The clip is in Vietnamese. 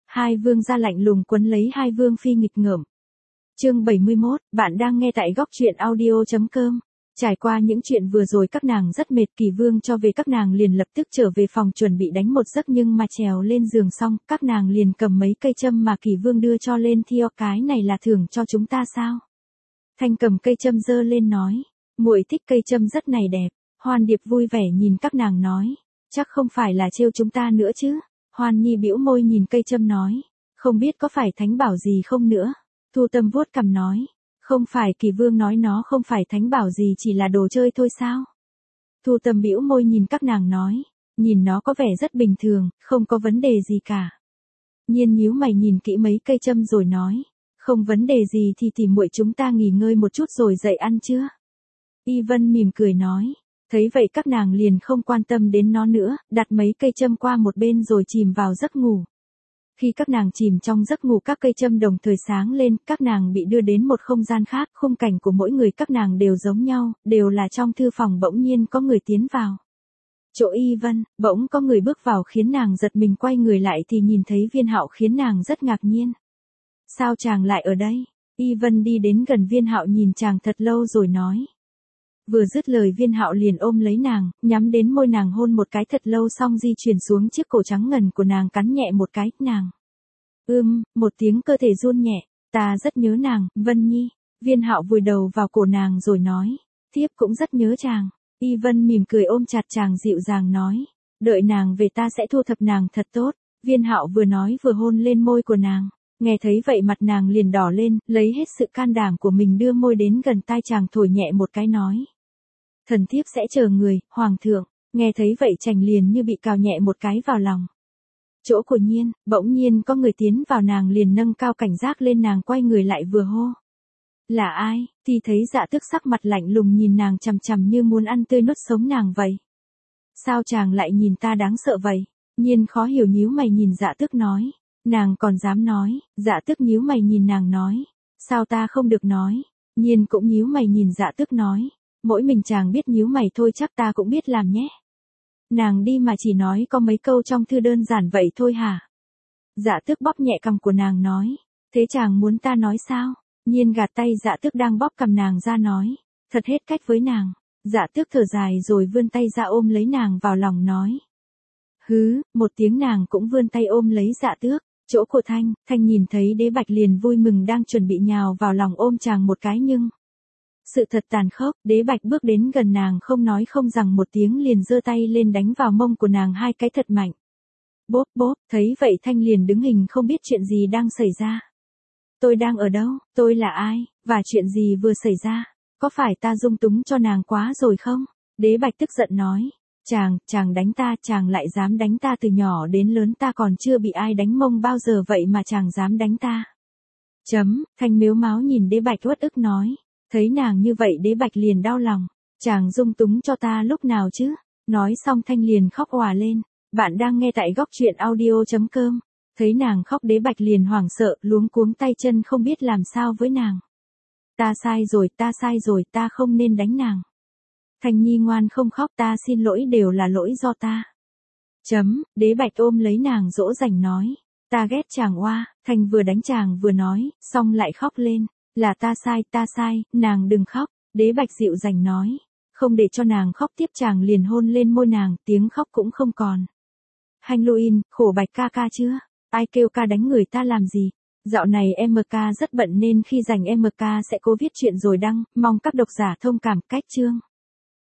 Hai vương gia lạnh lùng quấn lấy hai vương phi nghịch ngợm. Chương 71, bạn đang nghe tại góc truyện audio.com. Trải qua những chuyện vừa rồi các nàng rất mệt, Kỳ Vương cho về các nàng liền lập tức trở về phòng chuẩn bị đánh một giấc, nhưng mà trèo lên giường xong, các nàng liền cầm mấy cây châm mà Kỳ Vương đưa cho lên thiêu, cái này là thưởng cho chúng ta sao? Thanh cầm cây châm giơ lên nói, muội thích cây châm rất này đẹp. Hoan Điệp vui vẻ nhìn các nàng nói, chắc không phải là trêu chúng ta nữa chứ? Hoan Nhi bĩu môi nhìn cây châm nói, không biết có phải thánh bảo gì không nữa? Thu Tâm vuốt cằm nói, không phải, Kỳ Vương nói nó không phải thánh bảo gì, chỉ là đồ chơi thôi sao? Thu Tâm bĩu môi nhìn các nàng nói, nhìn nó có vẻ rất bình thường, không có vấn đề gì cả. Nhiên nhíu mày nhìn kỹ mấy cây châm rồi nói, không vấn đề gì thì tỉ muội chúng ta nghỉ ngơi một chút rồi dậy ăn chưa? Y Vân mỉm cười nói, thấy vậy các nàng liền không quan tâm đến nó nữa, đặt mấy cây châm qua một bên rồi chìm vào giấc ngủ. Khi các nàng chìm trong giấc ngủ, các cây châm đồng thời sáng lên, các nàng bị đưa đến một không gian khác, khung cảnh của mỗi người các nàng đều giống nhau, đều là trong thư phòng. Bỗng nhiên có người tiến vào chỗ Y Vân, bỗng có người bước vào khiến nàng giật mình, quay người lại thì nhìn thấy Viên Hạo khiến nàng rất ngạc nhiên. Sao chàng lại ở đây? Y Vân đi đến gần Viên Hạo nhìn chàng thật lâu rồi nói. Vừa dứt lời Viên Hạo liền ôm lấy nàng, nhắm đến môi nàng hôn một cái thật lâu, xong di chuyển xuống chiếc cổ trắng ngần của nàng, cắn nhẹ một cái, nàng. Một tiếng cơ thể run nhẹ, ta rất nhớ nàng, Vân Nhi. Viên Hạo vùi đầu vào cổ nàng rồi nói, thiếp cũng rất nhớ chàng. Y Vân mỉm cười ôm chặt chàng dịu dàng nói, đợi nàng về ta sẽ thu thập nàng thật tốt. Viên Hạo vừa nói vừa hôn lên môi của nàng. Nghe thấy vậy mặt nàng liền đỏ lên, lấy hết sự can đảm của mình đưa môi đến gần tai chàng thổi nhẹ một cái nói. Thần thiếp sẽ chờ người, hoàng thượng. Nghe thấy vậy chàng liền như bị cào nhẹ một cái vào lòng. Chỗ của Nhiên, bỗng nhiên có người tiến vào, nàng liền nâng cao cảnh giác lên, nàng quay người lại vừa hô. Là ai? Thì thấy Dạ Tước sắc mặt lạnh lùng nhìn nàng chằm chằm như muốn ăn tươi nuốt sống nàng vậy. Sao chàng lại nhìn ta đáng sợ vậy? Nhiên khó hiểu nhíu mày nhìn Dạ Tước nói. Nàng còn dám nói? Dạ Tước nhíu mày nhìn nàng nói. Sao ta không được nói? Nhiên cũng nhíu mày nhìn Dạ Tước nói. Mỗi mình chàng biết nhíu mày thôi, chắc ta cũng biết làm nhé. Nàng đi mà chỉ nói có mấy câu trong thư đơn giản vậy thôi hả? Dạ Tước bóp nhẹ cằm của nàng nói. Thế chàng muốn ta nói sao? Nhiên gạt tay Dạ Tước đang bóp cằm nàng ra nói. Thật hết cách với nàng. Dạ Tước thở dài rồi vươn tay ra ôm lấy nàng vào lòng nói. Hứ, một tiếng nàng cũng vươn tay ôm lấy Dạ Tước. Chỗ của Thanh nhìn thấy Đế Bạch liền vui mừng đang chuẩn bị nhào vào lòng ôm chàng một cái, nhưng sự thật tàn khốc, Đế Bạch bước đến gần nàng không nói không rằng một tiếng liền giơ tay lên đánh vào mông của nàng hai cái thật mạnh. Bốp bốp, thấy vậy Thanh liền đứng hình không biết chuyện gì đang xảy ra. Tôi đang ở đâu, tôi là ai, và chuyện gì vừa xảy ra, có phải ta dung túng cho nàng quá rồi không? Đế Bạch tức giận nói, chàng đánh ta, chàng lại dám đánh ta, từ nhỏ đến lớn ta còn chưa bị ai đánh mông bao giờ vậy mà chàng dám đánh ta. Thanh mếu máo nhìn Đế Bạch uất ức nói. Thấy nàng như vậy Đế Bạch liền đau lòng. Chàng dung túng cho ta lúc nào chứ? Nói xong Thanh liền khóc òa lên. Bạn đang nghe tại góc truyện audio.com. Thấy nàng khóc Đế Bạch liền hoảng sợ, luống cuống tay chân không biết làm sao với nàng. Ta sai rồi, ta không nên đánh nàng. Thanh Nhi ngoan không khóc, ta xin lỗi, đều là lỗi do ta. Đế Bạch ôm lấy nàng dỗ dành nói. Ta ghét chàng oa. Thanh vừa đánh chàng vừa nói, xong lại khóc lên. Là ta sai, nàng đừng khóc. Đế Bạch dịu dàng nói. Không để cho nàng khóc tiếp chàng liền hôn lên môi nàng, tiếng khóc cũng không còn. Halloween, khổ Bạch ca ca chưa? Ai kêu ca đánh người ta làm gì? Dạo này MK rất bận nên khi rảnh MK sẽ cố viết chuyện rồi đăng, mong các độc giả thông cảm. Cách chương